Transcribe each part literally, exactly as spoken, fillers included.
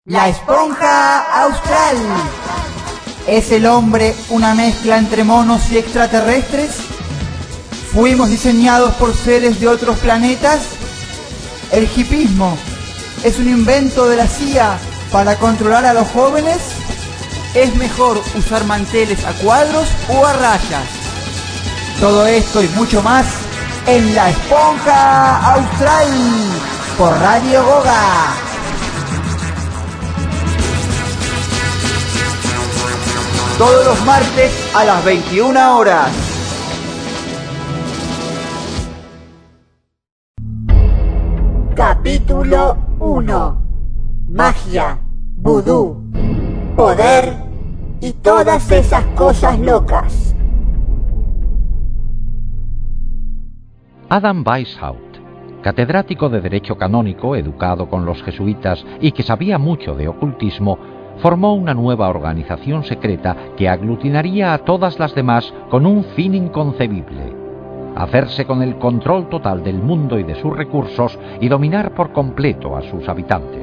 La esponja austral. ¿Es el hombre una mezcla entre monos y extraterrestres? ¿Fuimos diseñados por seres de otros planetas? ¿El hipismo es un invento de la C I A para controlar a los jóvenes? ¿Es mejor usar manteles a cuadros o a rayas? Todo esto y mucho más en La Esponja Austral por Radio Goga. Todos los martes a las veintiuna horas. Capítulo uno. Magia, vudú, poder y todas esas cosas locas. Adam Weishaupt, catedrático de Derecho Canónico, educado con los jesuitas y que sabía mucho de ocultismo, formó una nueva organización secreta que aglutinaría a todas las demás con un fin inconcebible: hacerse con el control total del mundo y de sus recursos y dominar por completo a sus habitantes.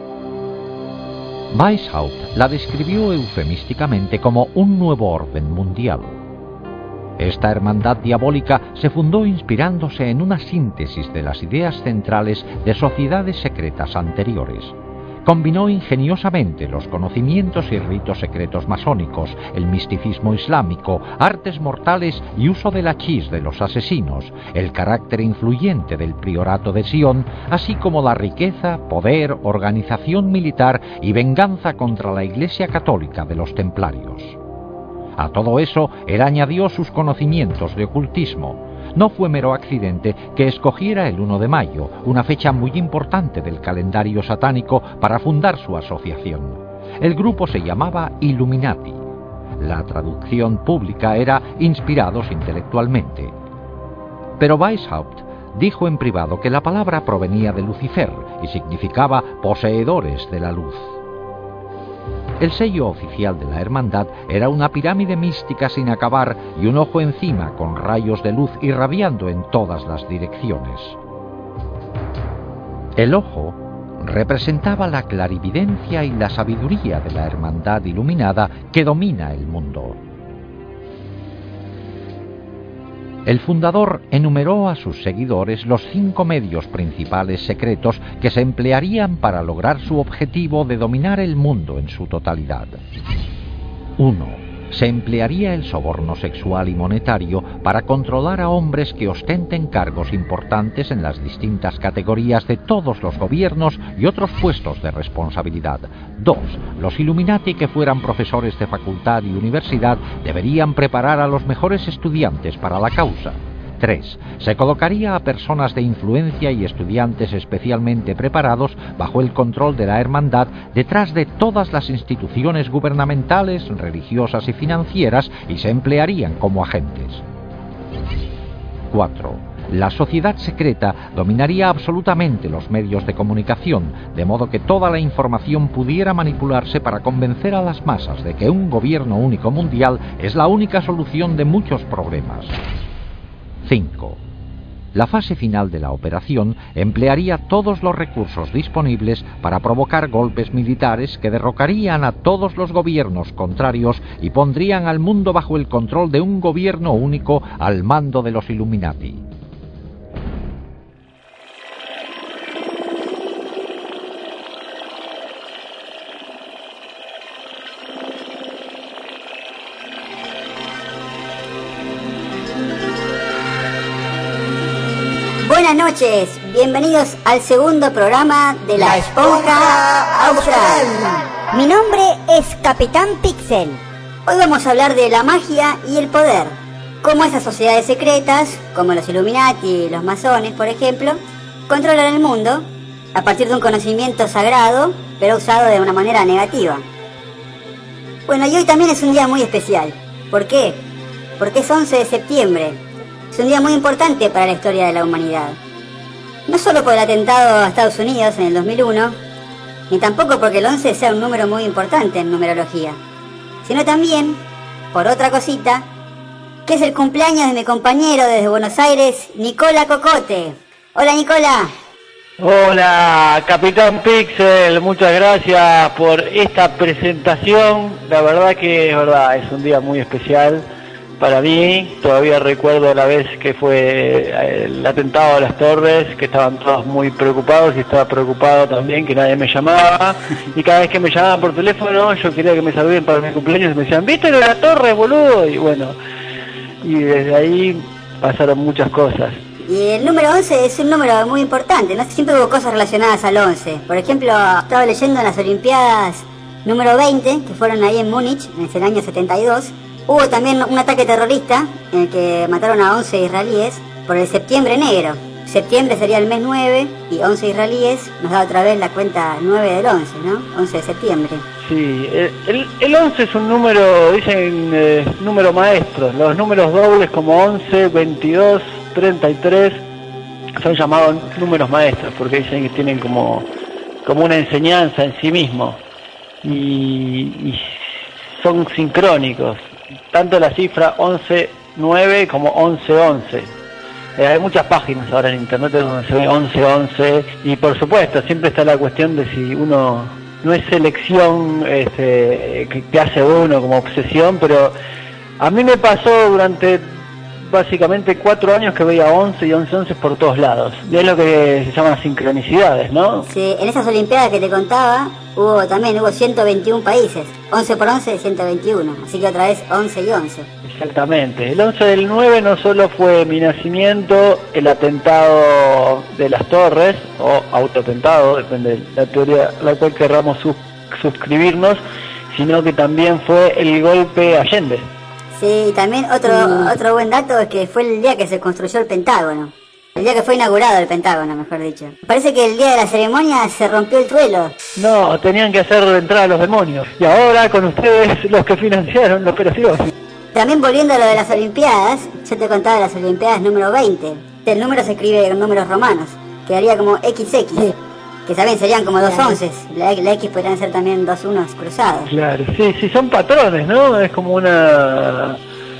Weishaupt la describió eufemísticamente como un nuevo orden mundial. Esta hermandad diabólica se fundó inspirándose en una síntesis de las ideas centrales de sociedades secretas anteriores. Combinó ingeniosamente los conocimientos y ritos secretos masónicos, el misticismo islámico, artes mortales y uso del hachís de los asesinos, el carácter influyente del priorato de Sion, así como la riqueza, poder, organización militar y venganza contra la Iglesia Católica de los Templarios. A todo eso, él añadió sus conocimientos de ocultismo. No fue mero accidente que escogiera el uno de mayo, una fecha muy importante del calendario satánico, para fundar su asociación. El grupo se llamaba Illuminati. La traducción pública era inspirados intelectualmente. Pero Weishaupt dijo en privado que la palabra provenía de Lucifer y significaba poseedores de la luz. El sello oficial de la hermandad era una pirámide mística sin acabar y un ojo encima con rayos de luz irradiando en todas las direcciones. El ojo representaba la clarividencia y la sabiduría de la hermandad iluminada que domina el mundo. El fundador enumeró a sus seguidores los cinco medios principales secretos que se emplearían para lograr su objetivo de dominar el mundo en su totalidad. uno. Se emplearía el soborno sexual y monetario para controlar a hombres que ostenten cargos importantes en las distintas categorías de todos los gobiernos y otros puestos de responsabilidad. dos. Los Illuminati que fueran profesores de facultad y universidad deberían preparar a los mejores estudiantes para la causa. tres. Se colocaría a personas de influencia y estudiantes especialmente preparados bajo el control de la hermandad detrás de todas las instituciones gubernamentales, religiosas y financieras y se emplearían como agentes. cuatro. La sociedad secreta dominaría absolutamente los medios de comunicación, de modo que toda la información pudiera manipularse para convencer a las masas de que un gobierno único mundial es la única solución de muchos problemas. cinco. La fase final de la operación emplearía todos los recursos disponibles para provocar golpes militares que derrocarían a todos los gobiernos contrarios y pondrían al mundo bajo el control de un gobierno único al mando de los Illuminati. Buenas noches, bienvenidos al segundo programa de La, La Esponja Austral. Mi nombre es Capitán Pixel. Hoy vamos a hablar de la magia y el poder. Cómo esas sociedades secretas, como los Illuminati y los masones, por ejemplo, controlan el mundo a partir de un conocimiento sagrado, pero usado de una manera negativa. Bueno, y hoy también es un día muy especial. ¿Por qué? Porque es once de septiembre. Es un día muy importante para la historia de la humanidad. No solo por el atentado a Estados Unidos en el dos mil uno, ni tampoco porque el once sea un número muy importante en numerología, sino también por otra cosita, que es el cumpleaños de mi compañero desde Buenos Aires, Nicola Cocote. Hola, Nicola. Hola, Capitán Pixel, muchas gracias por esta presentación. La verdad que es verdad, es un día muy especial para mí. Todavía recuerdo la vez que fue el atentado a las Torres, que estaban todos muy preocupados y estaba preocupado también que nadie me llamaba. Y cada vez que me llamaban por teléfono, yo quería que me saluden para mi cumpleaños y me decían, ¿viste lo de la Torre, boludo? Y bueno, y desde ahí pasaron muchas cosas. Y el número once es un número muy importante, ¿no? Siempre hubo cosas relacionadas al once. Por ejemplo, estaba leyendo en las Olimpiadas número veinte, que fueron ahí en Múnich, en el año setenta y dos. Hubo también un ataque terrorista en el que mataron a once israelíes por el septiembre negro. Septiembre sería el mes nueve y once israelíes nos da otra vez la cuenta nueve del once, ¿no? once de septiembre. Sí, el, el once es un número, dicen, eh, número maestro. Los números dobles como once, veintidós, treinta y tres son llamados números maestros porque dicen que tienen como, como una enseñanza en sí mismo y, y son sincrónicos, tanto la cifra once nueve como once once. Eh, hay muchas páginas ahora en internet donde se ve once once y por supuesto siempre está la cuestión de si uno no es selección este, que, que hace uno como obsesión, pero a mí me pasó durante básicamente cuatro años que veía once y once once por todos lados. Y es lo que se llaman sincronicidades, ¿no? Sí, en esas Olimpiadas que te contaba, hubo también hubo ciento veintiún países. once por once, ciento veintiuno. Así que otra vez once y once. Exactamente. El once del nueve no solo fue mi nacimiento, el atentado de las Torres, o autoatentado, depende de la teoría a la cual querramos sub suscribirnos, sino que también fue el golpe Allende. Sí, también otro mm. otro buen dato es que fue el día que se construyó el Pentágono. El día que fue inaugurado el Pentágono, mejor dicho. Parece que el día de la ceremonia se rompió el truelo. No, tenían que hacer entrar a los demonios. Y ahora con ustedes los que financiaron la operación. También volviendo a lo de las Olimpiadas, yo te contaba de las Olimpiadas número veinte. El número se escribe con números romanos. Quedaría como equis equis. Sí. Que también serían como dos onces. La, la X podrían ser también dos unos cruzados. Claro, sí, sí, son patrones, ¿no? Es como una...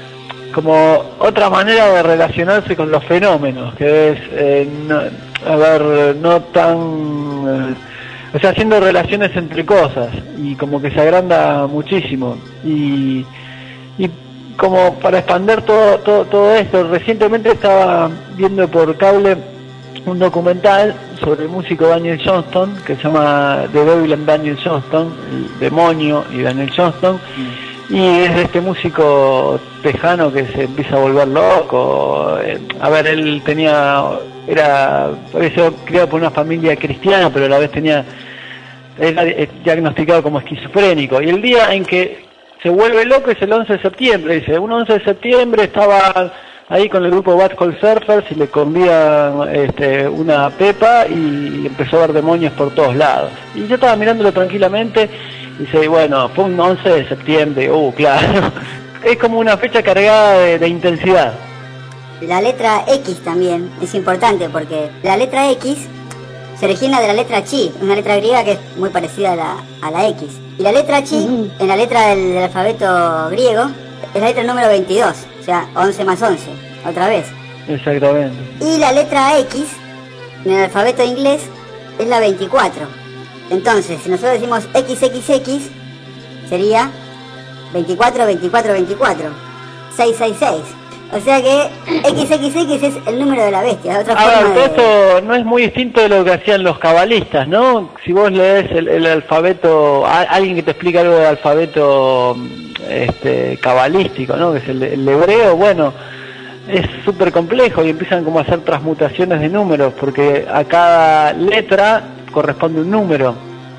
como otra manera de relacionarse con los fenómenos, que es, eh, no, a ver, no tan... Eh, o sea, haciendo relaciones entre cosas, y como que se agranda muchísimo. Y, y como para expander todo, todo, todo esto, recientemente estaba viendo por cable un documental sobre el músico Daniel Johnston, que se llama The Devil and Daniel Johnston, el demonio y Daniel Johnston, mm. y es de este músico tejano que se empieza a volver loco. A ver, él tenía, era, pareció criado por una familia cristiana, pero a la vez tenía, era diagnosticado como esquizofrénico, y el día en que se vuelve loco es el once de septiembre, dice, un once de septiembre estaba ahí con el grupo Bad Hole Surfers y le convían este, una pepa y empezó a ver demonios por todos lados. Y yo estaba mirándolo tranquilamente y dice, bueno, fue un once de septiembre, uh, claro. Es como una fecha cargada de, de intensidad. La letra X también es importante porque la letra X se origina de la letra chi, una letra griega que es muy parecida a la, a la X. Y la letra chi, uh-huh. en la letra del, del alfabeto griego, es la letra número veintidós. O sea, once más once, otra vez. Exactamente. Y la letra X, en el alfabeto inglés, es la veinticuatro. Entonces, si nosotros decimos equis equis equis, sería veinticuatro, veinticuatro, veinticuatro. seiscientos sesenta y seis. O sea que equis equis equis es el número de la bestia. Otra Ahora, forma de... esto no es muy distinto de lo que hacían los cabalistas, ¿no? Si vos lees el, el alfabeto, a, alguien que te explica algo del alfabeto este, cabalístico, ¿no? Que es el, el hebreo, bueno, es súper complejo y empiezan como a hacer transmutaciones de números, porque a cada letra corresponde un número.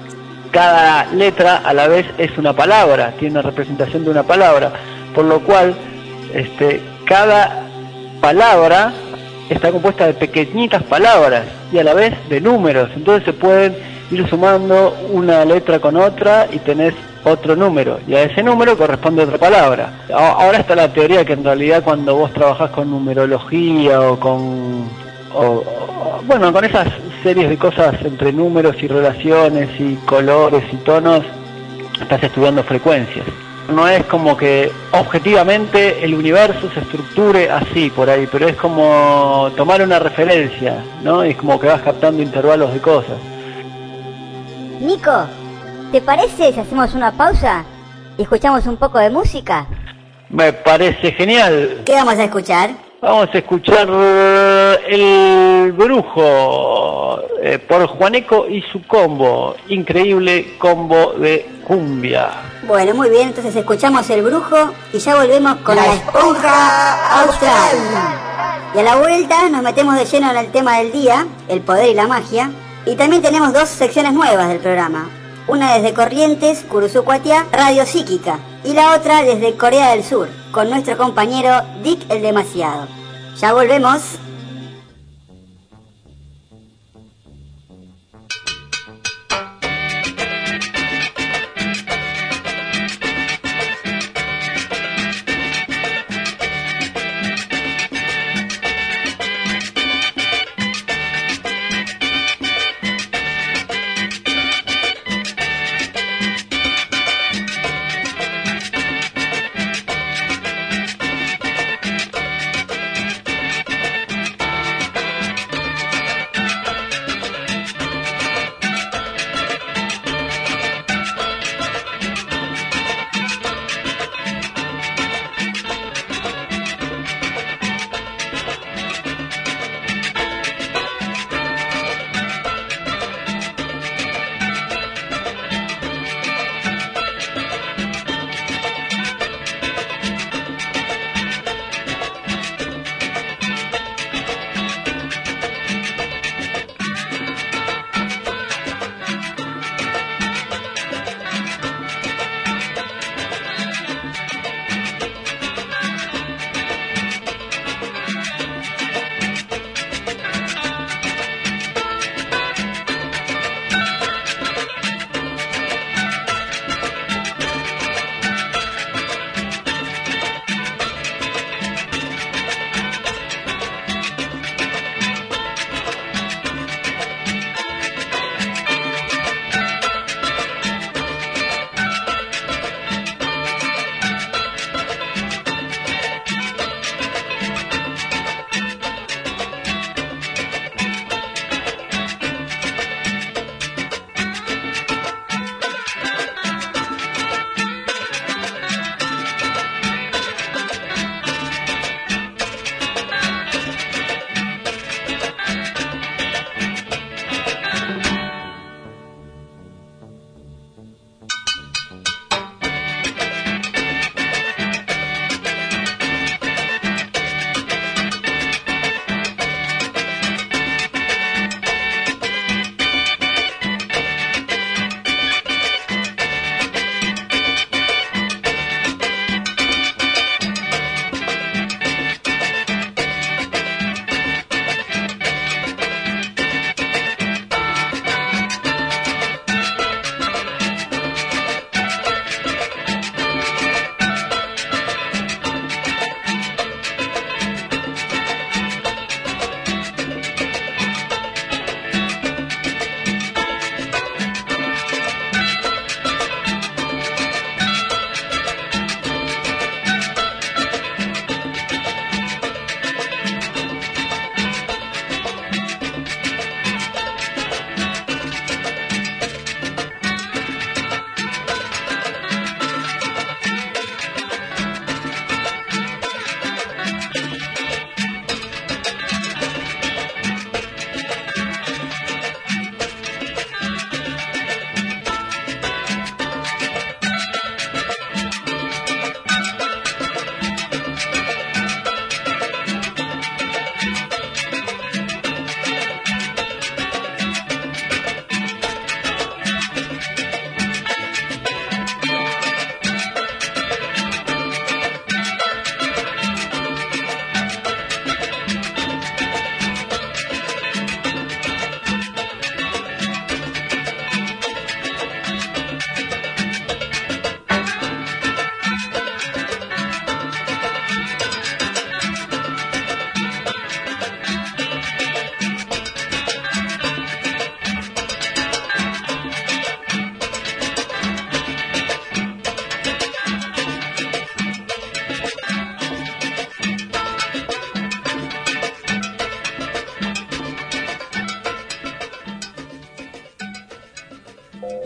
Cada letra a la vez es una palabra, tiene una representación de una palabra, por lo cual este, cada palabra está compuesta de pequeñitas palabras y a la vez de números, entonces se pueden ir sumando una letra con otra y tenés otro número, y a ese número corresponde otra palabra. Ahora está la teoría que en realidad cuando vos trabajás con numerología o con o, o, bueno, con esas series de cosas entre números y relaciones y colores y tonos, estás estudiando frecuencias. no es como que objetivamente el universo se estructure así por ahí, pero es como tomar una referencia, ¿no? Y es como que vas captando intervalos de cosas. Nico, ¿te parece si hacemos una pausa y escuchamos un poco de música? Me parece genial. ¿Qué vamos a escuchar? Vamos a escuchar El Brujo eh, por Juaneco y su combo, increíble combo de cumbia. Bueno, muy bien, entonces escuchamos El Brujo y ya volvemos con La, la Esponja Austral. Y a la vuelta nos metemos de lleno en el tema del día, el poder y la magia. Y también tenemos dos secciones nuevas del programa. Una desde Corrientes, Curuzucuatiá, Radio Psíquica. Y la otra desde Corea del Sur, con nuestro compañero Dick el Demasiado. Ya volvemos.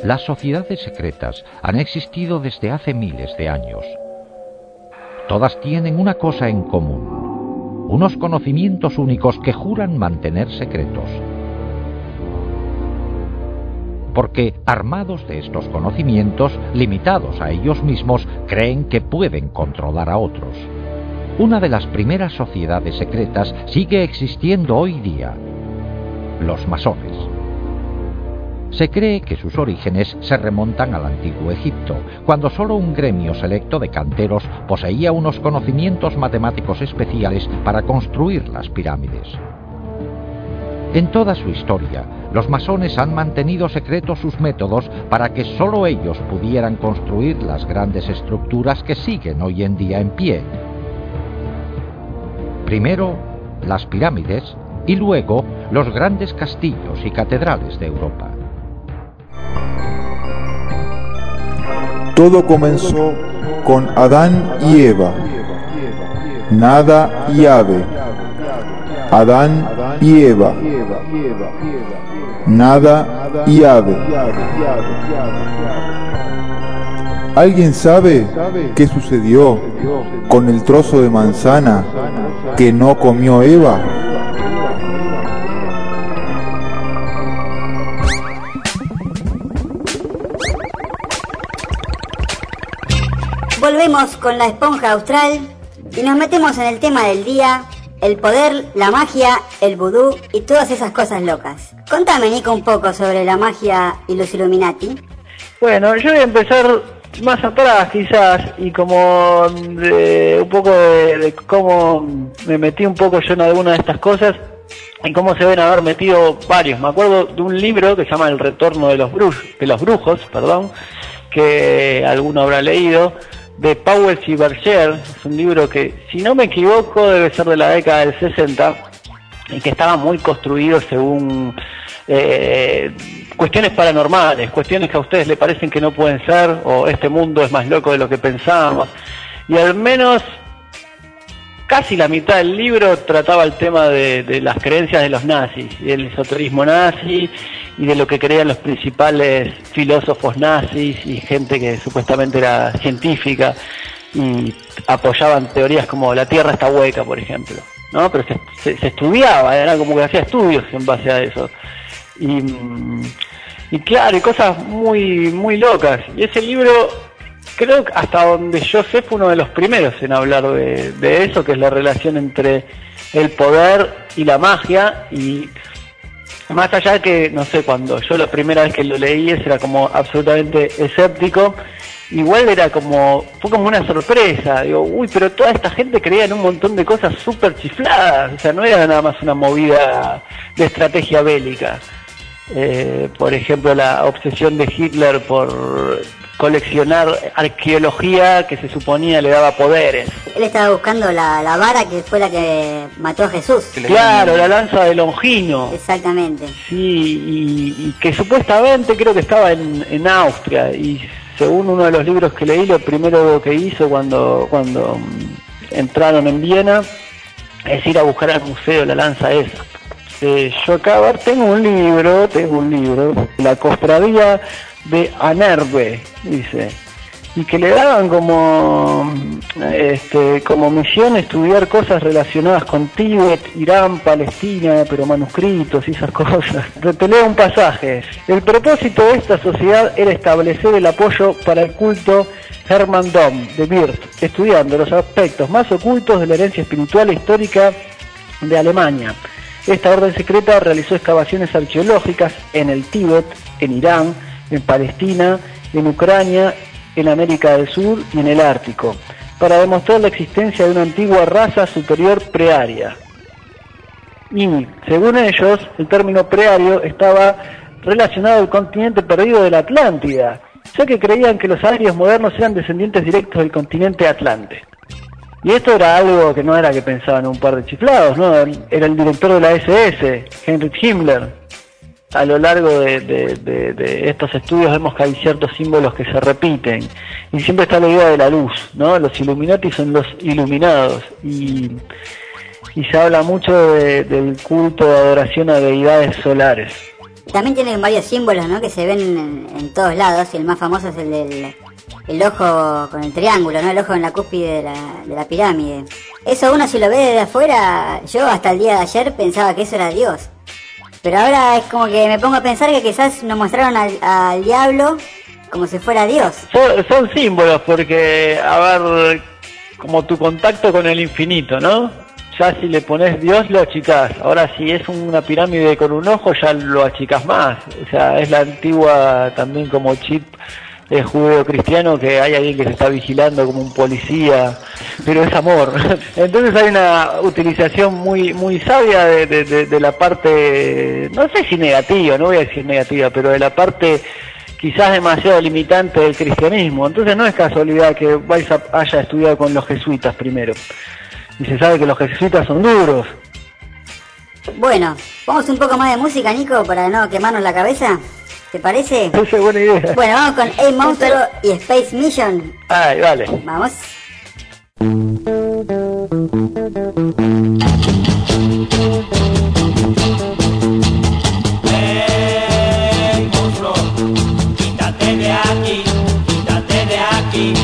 Las sociedades secretas han existido desde hace miles de años. Todas tienen una cosa en común: unos conocimientos únicos que juran mantener secretos. Porque, armados de estos conocimientos, limitados a ellos mismos, creen que pueden controlar a otros. Una de las primeras sociedades secretas sigue existiendo hoy día: los masones. Se cree que sus orígenes se remontan al antiguo Egipto, cuando solo un gremio selecto de canteros poseía unos conocimientos matemáticos especiales para construir las pirámides. En toda su historia, los masones han mantenido secretos sus métodos para que solo ellos pudieran construir las grandes estructuras que siguen hoy en día en pie. Primero, las pirámides, y luego los grandes castillos y catedrales de Europa. Todo comenzó con Adán y Eva, nada y ave. Adán y Eva, nada y ave. ¿Alguien sabe qué sucedió con el trozo de manzana que no comió Eva? Volvemos con la esponja austral y nos metemos en el tema del día: el poder, la magia, el vudú y todas esas cosas locas. Contame, Nico, un poco sobre la magia y los Illuminati. Bueno, yo voy a empezar más atrás quizás, y como de, un poco de, de cómo me metí un poco yo en alguna de estas cosas y cómo se ven haber metido varios. Me acuerdo de un libro que se llama El retorno de los, brujos, de los brujos, perdón, que alguno habrá leído, de Powell y Berger. Es un libro que, si no me equivoco, debe ser de la década del sesenta, y que estaba muy construido según eh, cuestiones paranormales, cuestiones que a ustedes le parecen que no pueden ser, o este mundo es más loco de lo que pensamos. Y al menos casi la mitad del libro trataba el tema de, de las creencias de los nazis, y el esoterismo nazi, y de lo que creían los principales filósofos nazis y gente que supuestamente era científica y apoyaban teorías como la Tierra está hueca, por ejemplo, ¿no? Pero se, se, se estudiaba, era como que hacía estudios en base a eso. Y, y claro, y cosas muy, muy locas. Y ese libro, creo que hasta donde yo sé, fue uno de los primeros en hablar de, de eso, que es la relación entre el poder y la magia. Y más allá de que, no sé, cuando yo la primera vez que lo leí era como absolutamente escéptico, igual era como, fue como una sorpresa. Digo, uy, pero toda esta gente creía en un montón de cosas súper chifladas, o sea, no era nada más una movida de estrategia bélica. Eh, por ejemplo, la obsesión de Hitler por coleccionar arqueología que se suponía le daba poderes. Él estaba buscando la, la vara que fue la que mató a Jesús. Claro, la lanza de Longino. Exactamente. Sí, y, y que supuestamente creo que estaba en, en Austria, y según uno de los libros que leí, lo primero que hizo cuando, cuando entraron en Viena es ir a buscar al museo la lanza esa. Eh, yo acá, a ver, tengo un libro, tengo un libro, La Cofradía de Anerbe, dice, y que le daban como este como misión estudiar cosas relacionadas con Tíbet, Irán, Palestina, pero manuscritos y esas cosas. Te leo un pasaje. El propósito de esta sociedad era establecer el apoyo para el culto Hermann Dom de Wirth, estudiando los aspectos más ocultos de la herencia espiritual e histórica de Alemania. Esta orden secreta realizó excavaciones arqueológicas en el Tíbet, en Irán, en Palestina, en Ucrania, en América del Sur y en el Ártico, para demostrar la existencia de una antigua raza superior prearia. Y, según ellos, el término preario estaba relacionado al continente perdido de la Atlántida, ya que creían que los arios modernos eran descendientes directos del continente Atlante. Y esto era algo que no era que pensaban un par de chiflados, ¿no? Era el director de la ese ese, Heinrich Himmler. A lo largo de, de, de, de estos estudios vemos que hay ciertos símbolos que se repiten, y siempre está la idea de la luz, ¿no? Los Illuminati son los iluminados, y, y se habla mucho de, del culto de adoración a deidades solares. También tiene varios símbolos, ¿no? Que se ven en, en todos lados, y el más famoso es el del el ojo con el triángulo, ¿no? El ojo en la cúspide de la, de la pirámide. Eso uno si lo ve desde afuera, yo hasta el día de ayer pensaba que eso era Dios. Pero ahora es como que me pongo a pensar que quizás nos mostraron al, al diablo como si fuera Dios. Son, son símbolos porque, a ver, como tu contacto con el infinito, ¿no? Ya si le pones Dios lo achicás. Ahora si es una pirámide con un ojo ya lo achicás más. O sea, es la antigua también como chip eh, judeo-cristiano, que hay alguien que se está vigilando como un policía, pero es amor. Entonces hay una utilización muy muy sabia de, de, de, de la parte, no sé si negativa, no voy a decir negativa, pero de la parte quizás demasiado limitante del cristianismo. Entonces no es casualidad que vais a, haya estudiado con los jesuitas primero. Y se sabe que los jesuitas son duros. Bueno, vamos un poco más de música, Nico, para no quemarnos la cabeza. ¿Te parece? Esa es buena idea. Bueno, vamos con A Monstro y Space Mission. Ay, vale. Vamos. Hey, monstruo, quítate de aquí, quítate de aquí.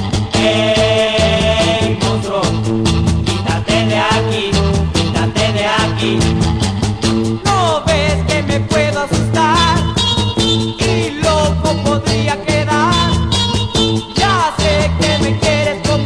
Hey, monstruo, quítate de aquí, quítate de aquí. No ves que me puedo asustar y loco podría quedar. Ya sé que me quieres comer.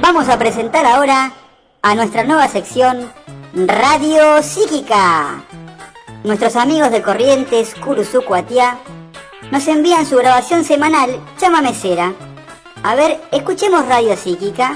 Vamos a presentar ahora a nuestra nueva sección Radio Psíquica. Nuestros amigos de Corrientes, Curuzú, Cuatiá, nos envían su grabación semanal Llámame Cera. A ver, escuchemos Radio Psíquica.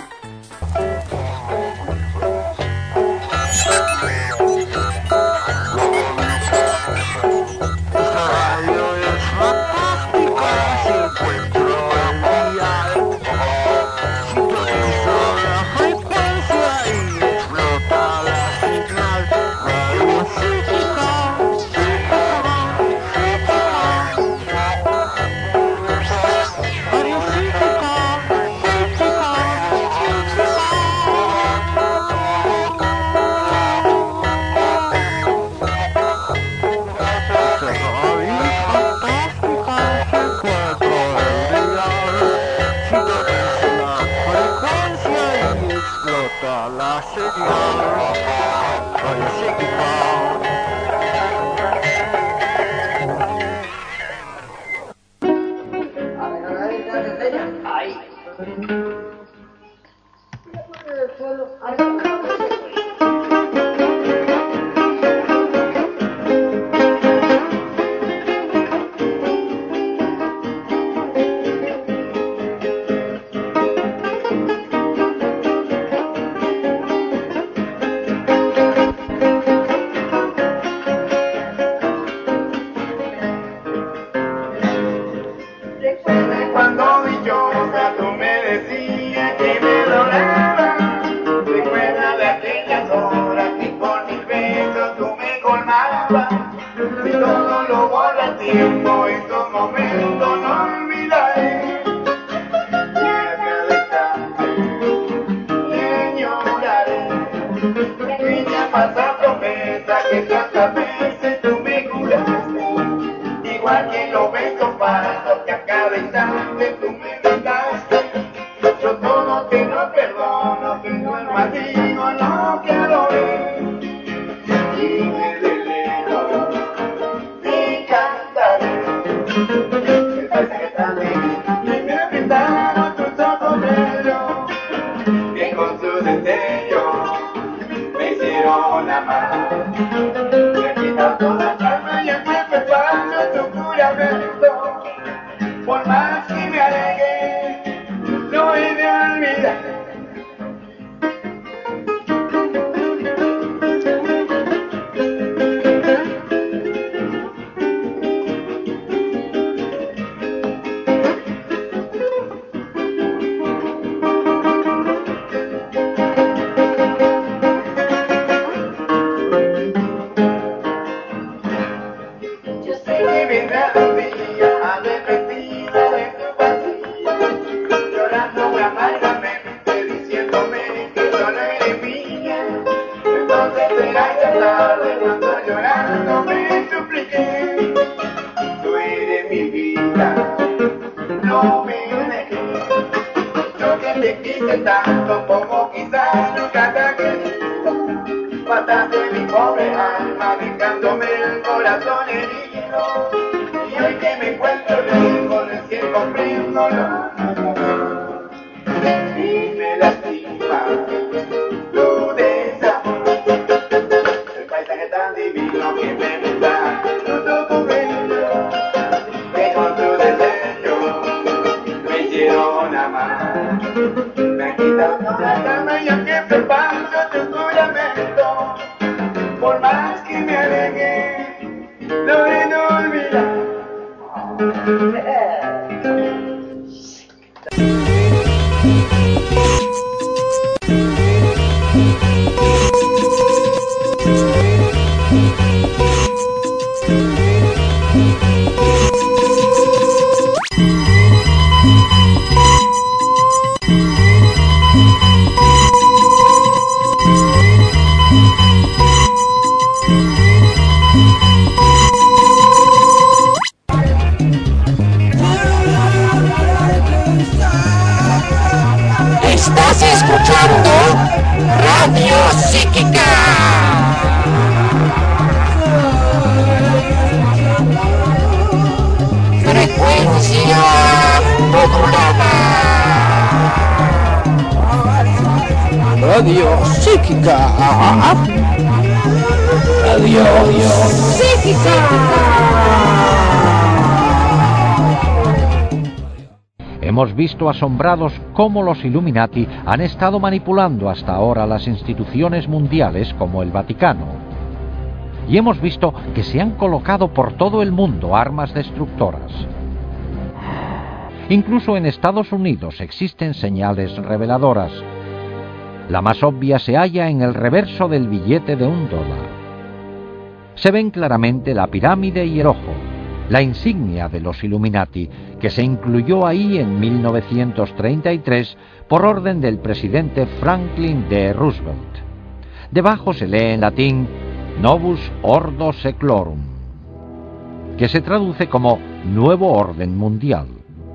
Estás escuchando Radio Psíquica. Frecuencia modulada. Radio Psíquica. Radio Psíquica. Hemos visto asombrados cómo los Illuminati han estado manipulando hasta ahora las instituciones mundiales como el Vaticano. Y hemos visto que se han colocado por todo el mundo armas destructoras. Incluso en Estados Unidos existen señales reveladoras. La más obvia se halla en el reverso del billete de un dólar. Se ven claramente la pirámide y el ojo, la insignia de los Illuminati, que se incluyó ahí en mil novecientos treinta y tres por orden del presidente Franklin D. Roosevelt. Debajo se lee en latín Novus Ordo Seclorum, que se traduce como Nuevo Orden Mundial.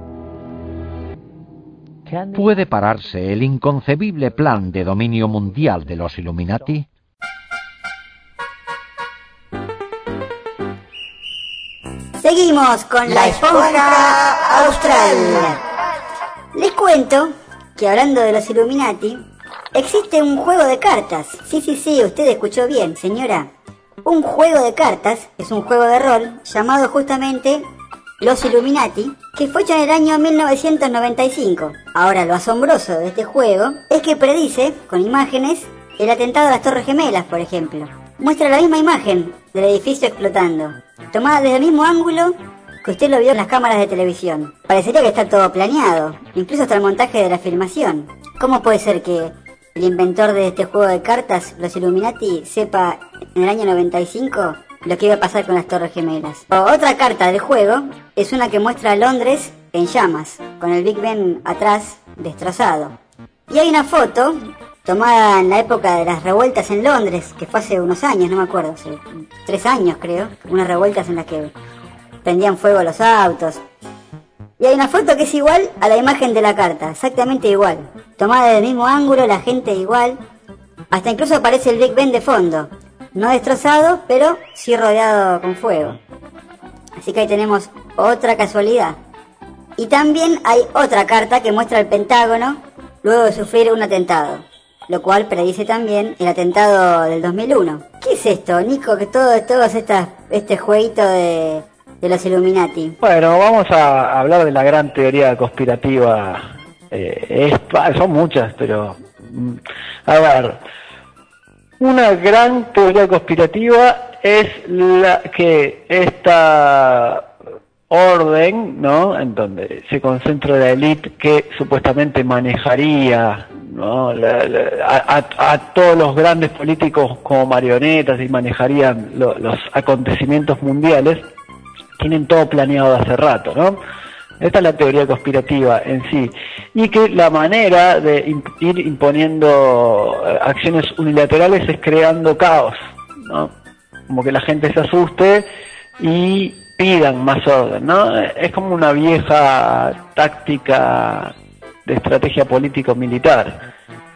¿Puede pararse el inconcebible plan de dominio mundial de los Illuminati? Seguimos con la esponja austral. Les cuento que hablando de los Illuminati, existe un juego de cartas. Sí, sí, sí, usted escuchó bien, señora. Un juego de cartas, es un juego de rol, llamado justamente Los Illuminati, que fue hecho en el año mil novecientos noventa y cinco. Ahora, lo asombroso de este juego es que predice, con imágenes, el atentado a las Torres Gemelas, por ejemplo. Muestra la misma imagen del edificio explotando, tomada desde el mismo ángulo que usted lo vio en las cámaras de televisión. Parecería que está todo planeado, incluso hasta el montaje de la filmación. ¿Cómo puede ser que el inventor de este juego de cartas, los Illuminati, sepa en el año noventa y cinco lo que iba a pasar con las Torres Gemelas? Otra carta del juego es una que muestra a Londres en llamas, con el Big Ben atrás destrozado. Y hay una foto tomada en la época de las revueltas en Londres, que fue hace unos años, no me acuerdo, hace tres años creo, unas revueltas en las que prendían fuego los autos. Y hay una foto que es igual a la imagen de la carta, exactamente igual, tomada del mismo ángulo, la gente igual, hasta incluso aparece el Big Ben de fondo, no destrozado, pero sí rodeado con fuego. Así que ahí tenemos otra casualidad. Y también hay otra carta que muestra al Pentágono luego de sufrir un atentado, lo cual predice también el atentado del dos mil uno. ¿Qué es esto, Nico? Que todo, todo estas, este jueguito de, de los Illuminati. Bueno, vamos a hablar de la gran teoría conspirativa. Eh, es, son muchas, pero... A ver, una gran teoría conspirativa es la que esta orden, ¿no?, en donde se concentra la élite que supuestamente manejaría, ¿no?, la, la, a, a, a todos los grandes políticos como marionetas y manejarían lo, los acontecimientos mundiales, tienen todo planeado hace rato, ¿no? Esta es la teoría conspirativa en sí, y que la manera de imp ir imponiendo acciones unilaterales es creando caos, ¿no? Como que la gente se asuste y pidan más orden, ¿no? Es como una vieja táctica de estrategia político-militar.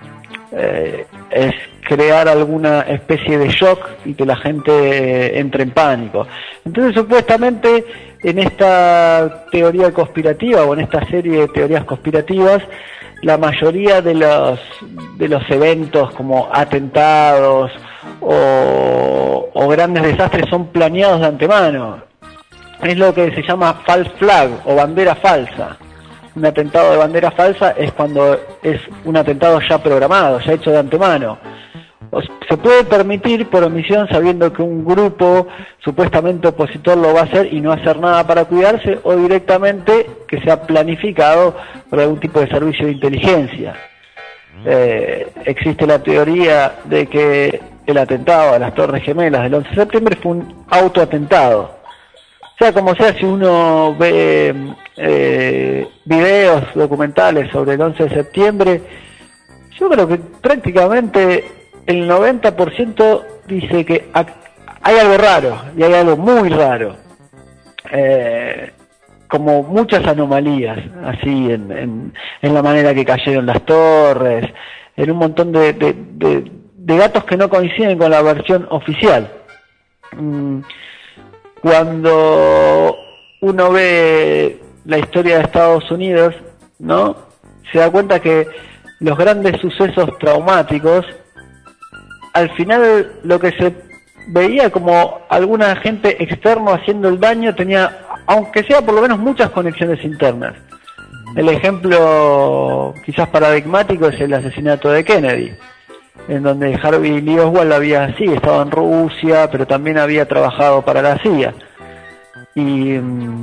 Eh, es crear alguna especie de shock y que la gente entre en pánico. Entonces, supuestamente, en esta teoría conspirativa o en esta serie de teorías conspirativas, la mayoría de los de los eventos como atentados o, o grandes desastres son planeados de antemano. Es lo que se llama false flag o bandera falsa. Un atentado de bandera falsa es cuando es un atentado ya programado, ya hecho de antemano. O se puede permitir por omisión sabiendo que un grupo supuestamente opositor lo va a hacer y no hacer nada para cuidarse, o directamente que sea planificado por algún tipo de servicio de inteligencia. Eh, existe la teoría de que el atentado a las Torres Gemelas del once de septiembre fue un autoatentado. Sea como sea, si uno ve eh, videos documentales sobre el once de septiembre, yo creo que prácticamente el noventa por ciento dice que hay algo raro, y hay algo muy raro, eh, como muchas anomalías, así en, en, en la manera que cayeron las torres, en un montón de, de, de, de datos que no coinciden con la versión oficial. Mm. Cuando uno ve la historia de Estados Unidos, ¿no?, se da cuenta que los grandes sucesos traumáticos, al final lo que se veía como alguna agente externo haciendo el daño tenía, aunque sea por lo menos, muchas conexiones internas. El ejemplo quizás paradigmático es el asesinato de Kennedy, en donde Harvey Lee Oswald había, sí, estado en Rusia, pero también había trabajado para la C I A. Y,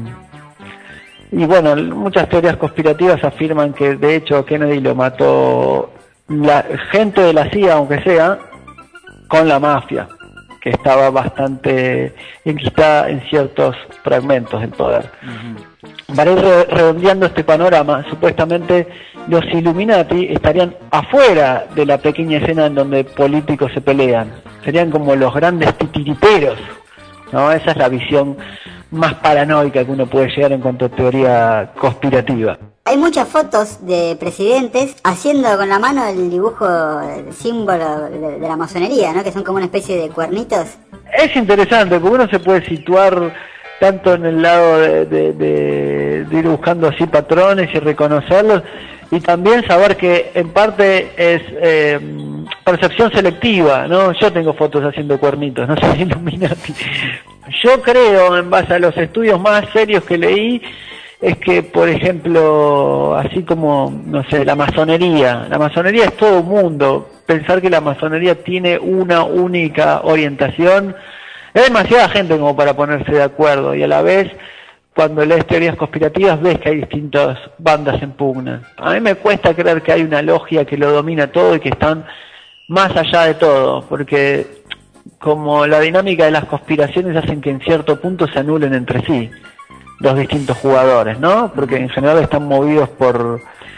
y bueno, muchas teorías conspirativas afirman que de hecho Kennedy lo mató la gente de la C I A, aunque sea, con la mafia, que estaba bastante enquistada en ciertos fragmentos del poder. Uh-huh. Para ir re- redondeando este panorama, supuestamente los Illuminati estarían afuera de la pequeña escena en donde políticos se pelean. Serían como los grandes titiriteros, ¿no? Esa es la visión más paranoica que uno puede llegar en cuanto a teoría conspirativa. Hay muchas fotos de presidentes haciendo con la mano el dibujo, el símbolo de, de la masonería, ¿no? Que son como una especie de cuernitos. Es interesante, porque uno se puede situar tanto en el lado de, de, de, de ir buscando así patrones y reconocerlos, y también saber que en parte es eh, percepción selectiva, ¿no? Yo tengo fotos haciendo cuernitos, no soy Illuminati. Yo creo, en base a los estudios más serios que leí, es que, por ejemplo, así como, no sé, la masonería, la masonería es todo un mundo. Pensar que la masonería tiene una única orientación, es demasiada gente como para ponerse de acuerdo, y a la vez, cuando lees teorías conspirativas, ves que hay distintas bandas en pugna. A mí me cuesta creer que hay una logia que lo domina todo y que están más allá de todo, porque como la dinámica de las conspiraciones hacen que en cierto punto se anulen entre sí los distintos jugadores, ¿no? Porque en general están movidos por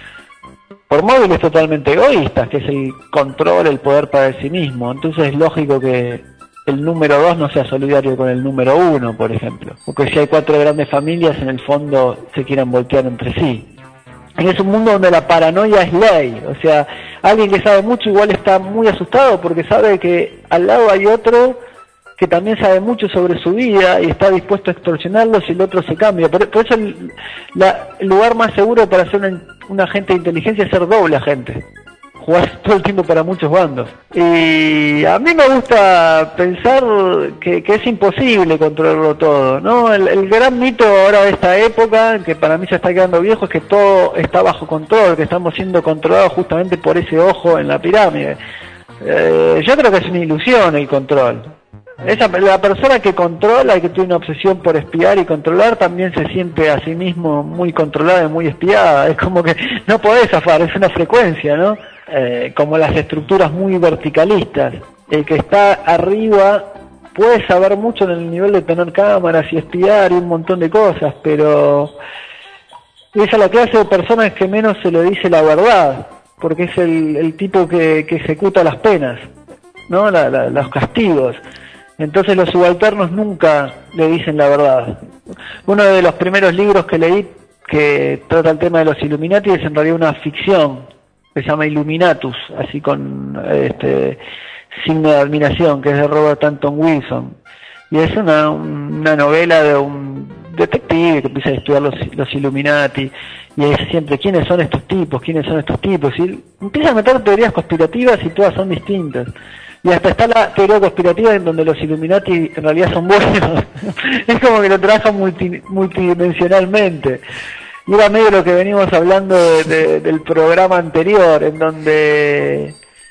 por móviles totalmente egoístas, que es el control, el poder para sí mismo. Entonces es lógico que el número dos no sea solidario con el número uno, por ejemplo. Porque si hay cuatro grandes familias, en el fondo se quieran voltear entre sí. Y es un mundo donde la paranoia es ley. O sea, alguien que sabe mucho igual está muy asustado porque sabe que al lado hay otro que también sabe mucho sobre su vida y está dispuesto a extorsionarlo si el otro se cambia. Por, por eso el, la, el lugar más seguro para ser un, un agente de inteligencia es ser doble agente. Jugar todo el tiempo para muchos bandos. Y a mí me gusta pensar que, que es imposible controlarlo todo, ¿no? El, el gran mito ahora de esta época, que para mí se está quedando viejo, es que todo está bajo control, que estamos siendo controlados justamente por ese ojo en la pirámide. Eh, yo creo que es una ilusión el control. Esa, la persona que controla y que tiene una obsesión por espiar y controlar también se siente a sí mismo muy controlada y muy espiada. Es como que no podés zafar, es una frecuencia, ¿no? Eh, como las estructuras muy verticalistas. El que está arriba puede saber mucho en el nivel de tener cámaras y espiar y un montón de cosas, pero es a la clase de personas que menos se le dice la verdad, porque es el, el tipo que, que ejecuta las penas, ¿no? La, la, los castigos. Entonces los subalternos nunca le dicen la verdad. Uno de los primeros libros que leí que trata el tema de los Illuminati es en realidad una ficción que se llama Illuminatus, así con este signo de admiración, que es de Robert Anton Wilson. Y es una, una novela de un detective que empieza a estudiar los, los Illuminati, y es siempre quiénes son estos tipos, quiénes son estos tipos, y empieza a meter teorías conspirativas y todas son distintas. Y hasta está la teoría conspirativa en donde los Illuminati en realidad son buenos. Es como que lo trabajan multi, multidimensionalmente. Y era medio lo que venimos hablando de, de, del programa anterior, en donde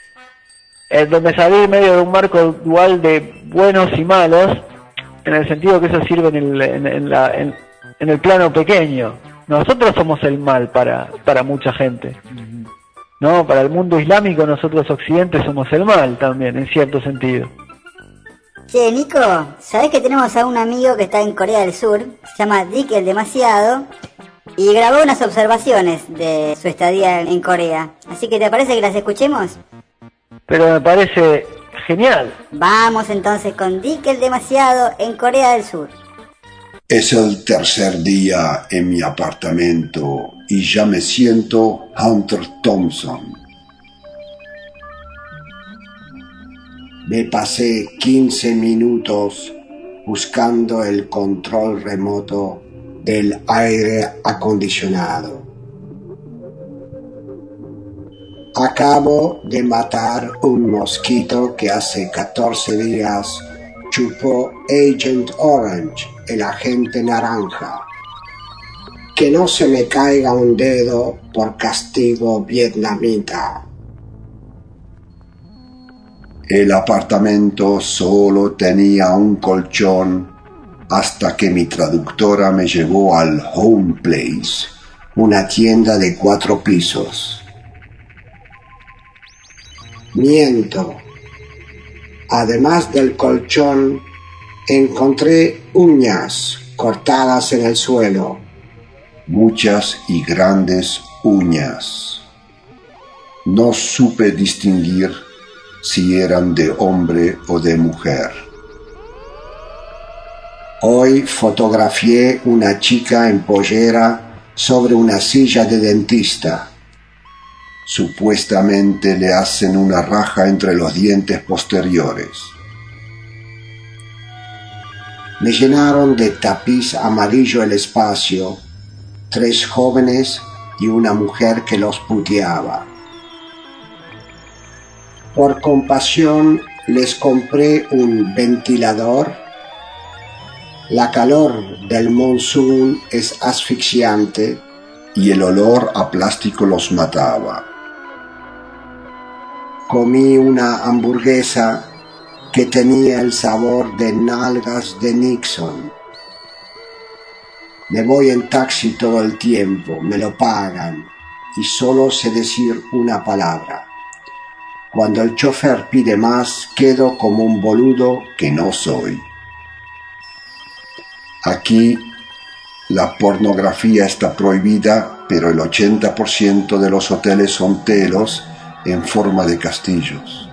en donde salí medio de un marco dual de buenos y malos, en el sentido que eso sirve en el, en, en, la, en, en el plano pequeño. Nosotros somos el mal para, para mucha gente. No, para el mundo islámico nosotros occidentes somos el mal también, en cierto sentido. Che, Nico, ¿sabés que tenemos a un amigo que está en Corea del Sur? Se llama Dick el Demasiado, y grabó unas observaciones de su estadía en Corea. Así que, ¿te parece que las escuchemos? Pero me parece genial. Vamos entonces con Dick el Demasiado en Corea del Sur. Es el tercer día en mi apartamento y ya me siento Hunter Thompson. Me pasé quince minutos buscando el control remoto del aire acondicionado. Acabo de matar un mosquito que hace catorce días chupó Agent Orange, el agente naranja. Que no se me caiga un dedo por castigo vietnamita. El apartamento solo tenía un colchón hasta que mi traductora me llevó al Home Place, una tienda de cuatro pisos. Miento. Además del colchón, encontré uñas cortadas en el suelo. Muchas y grandes uñas. No supe distinguir si eran de hombre o de mujer. Hoy fotografié una chica en pollera sobre una silla de dentista. Supuestamente le hacen una raja entre los dientes posteriores. Me llenaron de tapiz amarillo el espacio, tres jóvenes y una mujer que los puteaba. Por compasión les compré un ventilador. La calor del monzón es asfixiante y el olor a plástico los mataba. Comí una hamburguesa que tenía el sabor de nalgas de Nixon. Me voy en taxi todo el tiempo, me lo pagan y solo sé decir una palabra. Cuando el chofer pide más, quedo como un boludo que no soy. Aquí la pornografía está prohibida, pero el ochenta por ciento de los hoteles son telos en forma de castillos.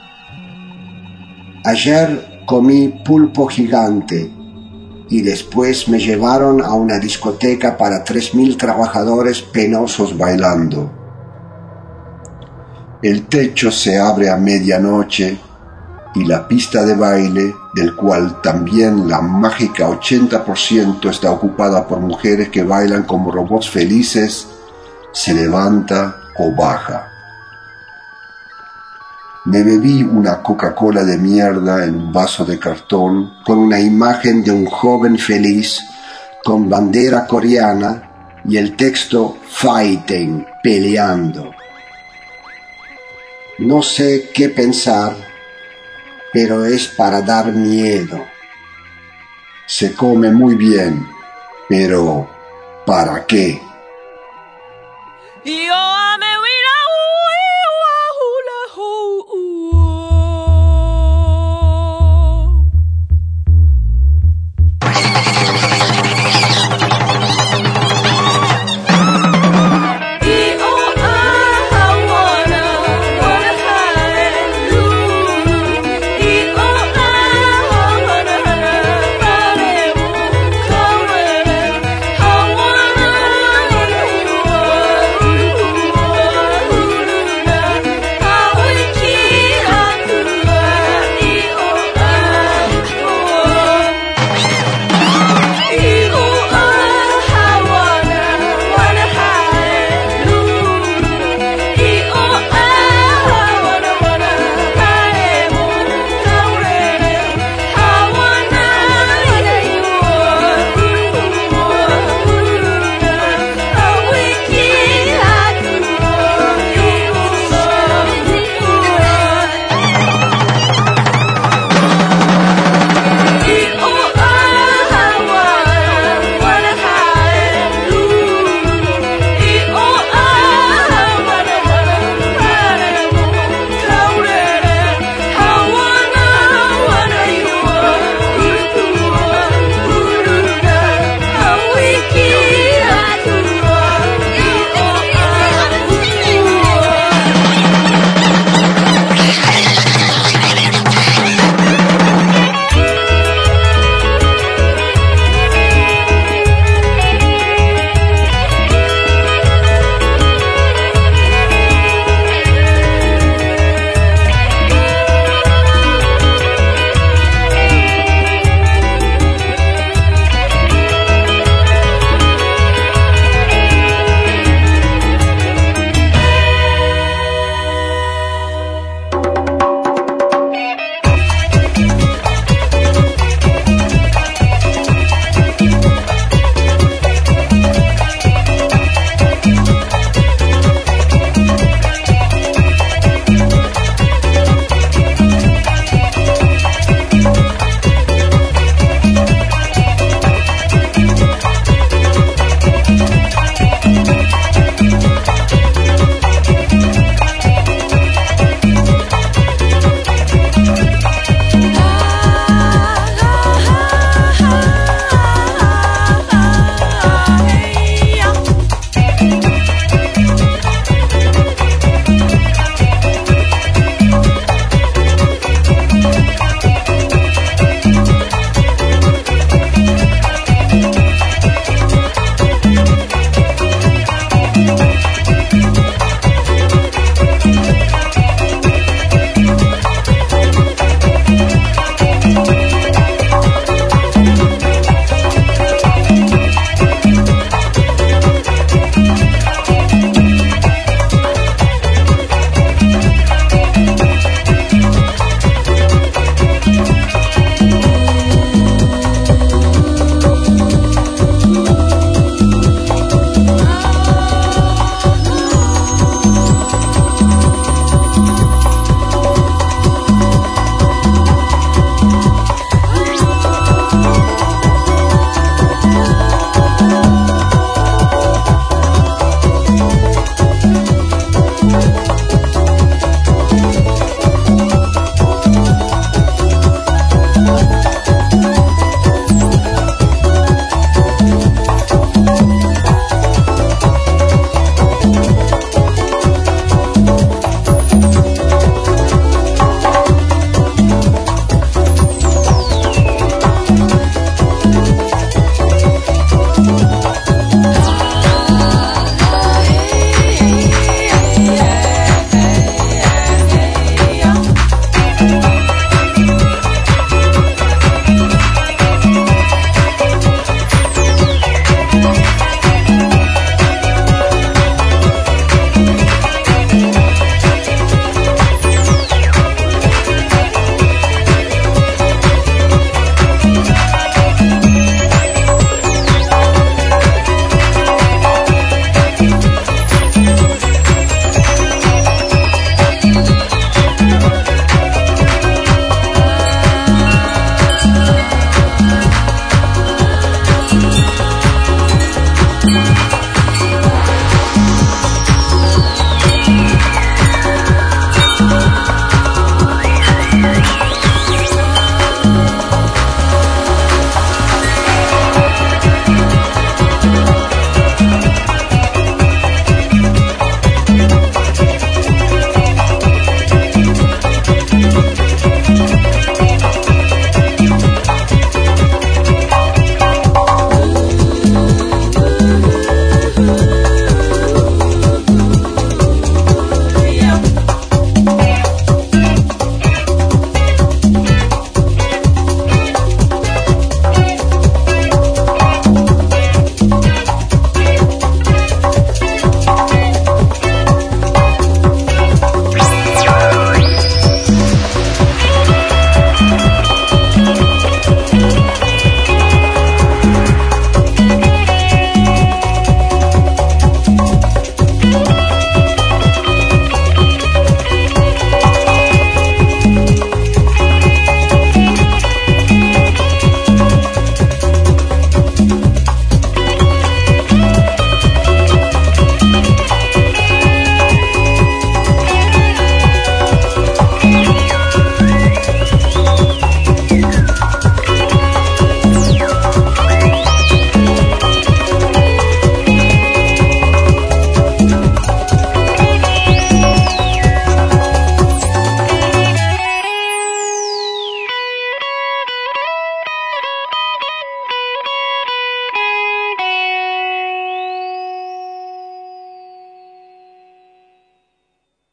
Ayer comí pulpo gigante y después me llevaron a una discoteca para tres mil trabajadores penosos bailando. El techo se abre a medianoche y la pista de baile, del cual también la mágica ochenta por ciento está ocupada por mujeres que bailan como robots felices, se levanta o baja. Me bebí una Coca-Cola de mierda en un vaso de cartón con una imagen de un joven feliz con bandera coreana y el texto Fighting, peleando. No sé qué pensar, pero es para dar miedo. Se come muy bien, pero ¿para qué?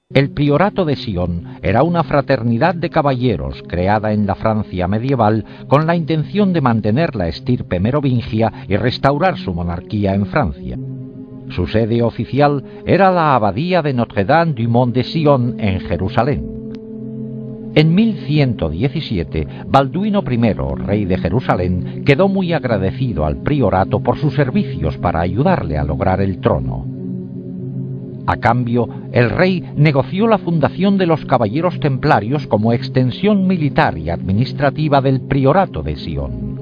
El Priorato de Sion era una fraternidad de caballeros creada en la Francia medieval con la intención de mantener la estirpe merovingia y restaurar su monarquía en Francia. Su sede oficial era la abadía de Notre-Dame du Mont de Sion en Jerusalén. En mil ciento diecisiete, Balduino primero, rey de Jerusalén, quedó muy agradecido al priorato por sus servicios para ayudarle a lograr el trono. A cambio, el rey negoció la fundación de los Caballeros Templarios como extensión militar y administrativa del Priorato de Sion.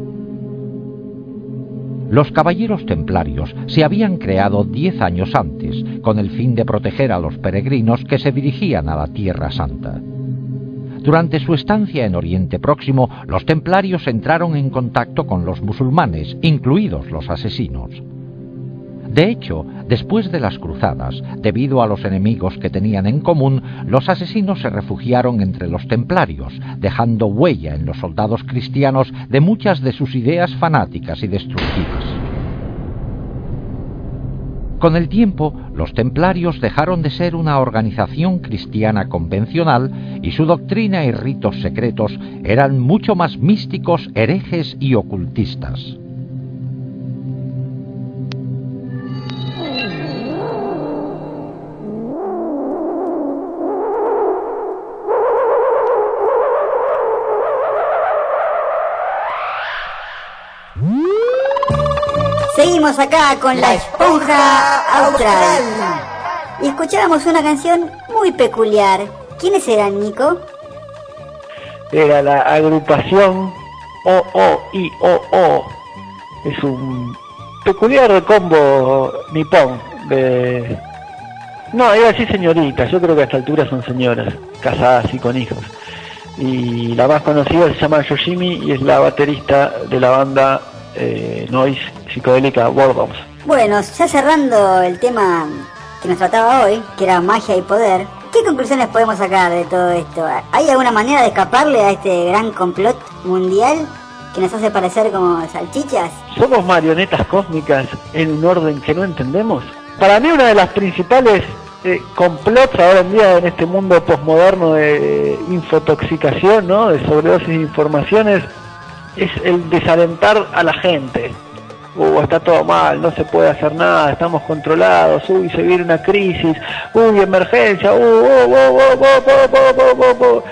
Los Caballeros Templarios se habían creado diez años antes, con el fin de proteger a los peregrinos que se dirigían a la Tierra Santa. Durante su estancia en Oriente Próximo, los templarios entraron en contacto con los musulmanes, incluidos los asesinos. De hecho, después de las cruzadas, debido a los enemigos que tenían en común, los asesinos se refugiaron entre los templarios, dejando huella en los soldados cristianos de muchas de sus ideas fanáticas y destructivas. Con el tiempo, los templarios dejaron de ser una organización cristiana convencional y su doctrina y ritos secretos eran mucho más místicos, herejes y ocultistas. Seguimos acá con la Esponja Austral y escuchábamos una canción muy peculiar. ¿Quiénes eran, Nico? Era la agrupación O O I O O. Es un peculiar combo nipón de... No, iba a decir señoritas, yo creo que a esta altura son señoras, casadas y con hijos. Y la más conocida se llama Yoshimi y es la baterista de la banda eh, noise psicodélica Boredoms. Bueno, ya cerrando el tema que nos trataba hoy, que era magia y poder, ¿qué conclusiones podemos sacar de todo esto? ¿Hay alguna manera de escaparle a este gran complot mundial que nos hace parecer como salchichas? ¿Somos marionetas cósmicas en un orden que no entendemos? Para mí una de las principales eh, complots ahora en día en este mundo posmoderno de infotoxicación, ¿no?, de sobredosis de informaciones, es el desalentar a la gente. Uh, está todo mal, no se puede hacer nada, estamos controlados, uy, se viene una crisis, uy, emergencia, uh, uh, uh, uh, uh, uh, uh, uh, uh.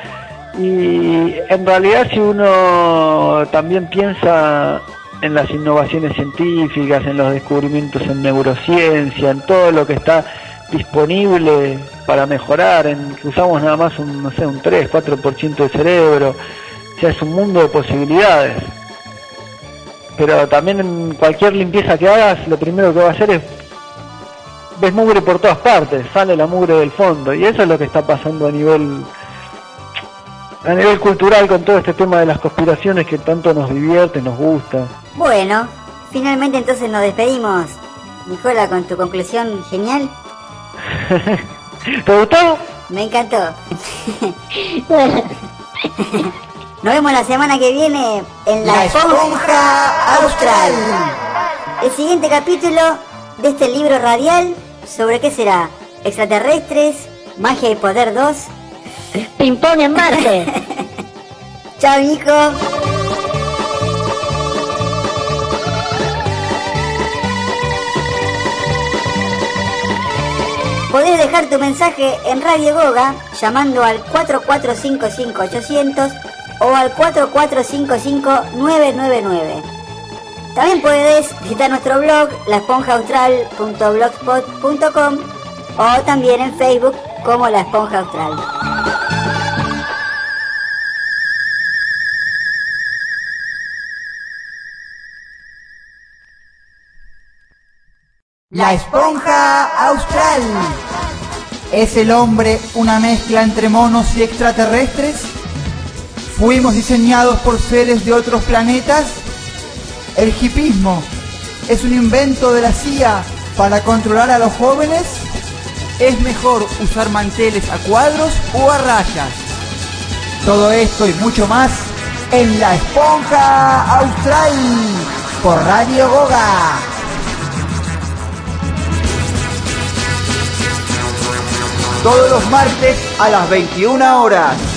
Y en realidad si uno también piensa en las innovaciones científicas, en los descubrimientos en neurociencia, en todo lo que está disponible para mejorar, en que usamos nada más un, no sé, un tres, cuatro por ciento del cerebro, o sea, es un mundo de posibilidades. Pero también en cualquier limpieza que hagas, lo primero que va a hacer es, ves mugre por todas partes, sale la mugre del fondo, y eso es lo que está pasando a nivel a nivel cultural con todo este tema de las conspiraciones que tanto nos divierte, nos gusta. Bueno, finalmente entonces nos despedimos, Nicola, con tu conclusión genial. ¿Te gustó? Me encantó. Nos vemos la semana que viene en La, la Esponja Austral. El siguiente capítulo de este libro radial, ¿sobre qué será? Extraterrestres, magia y poder dos. Ping-pong en Marte. Chao, Nico. Podés dejar tu mensaje en Radio Goga llamando al cuatro cuatro cinco cinco ochocientos o al cuatro cuatro cinco cinco nueve nueve nueve. También podés visitar nuestro blog la esponja austral punto blogspot punto com o también en Facebook como La Esponja Austral. La Esponja Austral. ¿Es el hombre una mezcla entre monos y extraterrestres? ¿Fuimos diseñados por seres de otros planetas? ¿El hipismo es un invento de la C I A para controlar a los jóvenes? ¿Es mejor usar manteles a cuadros o a rayas? Todo esto y mucho más en La Esponja Austral por Radio Goga. todos los martes a las veintiuna horas.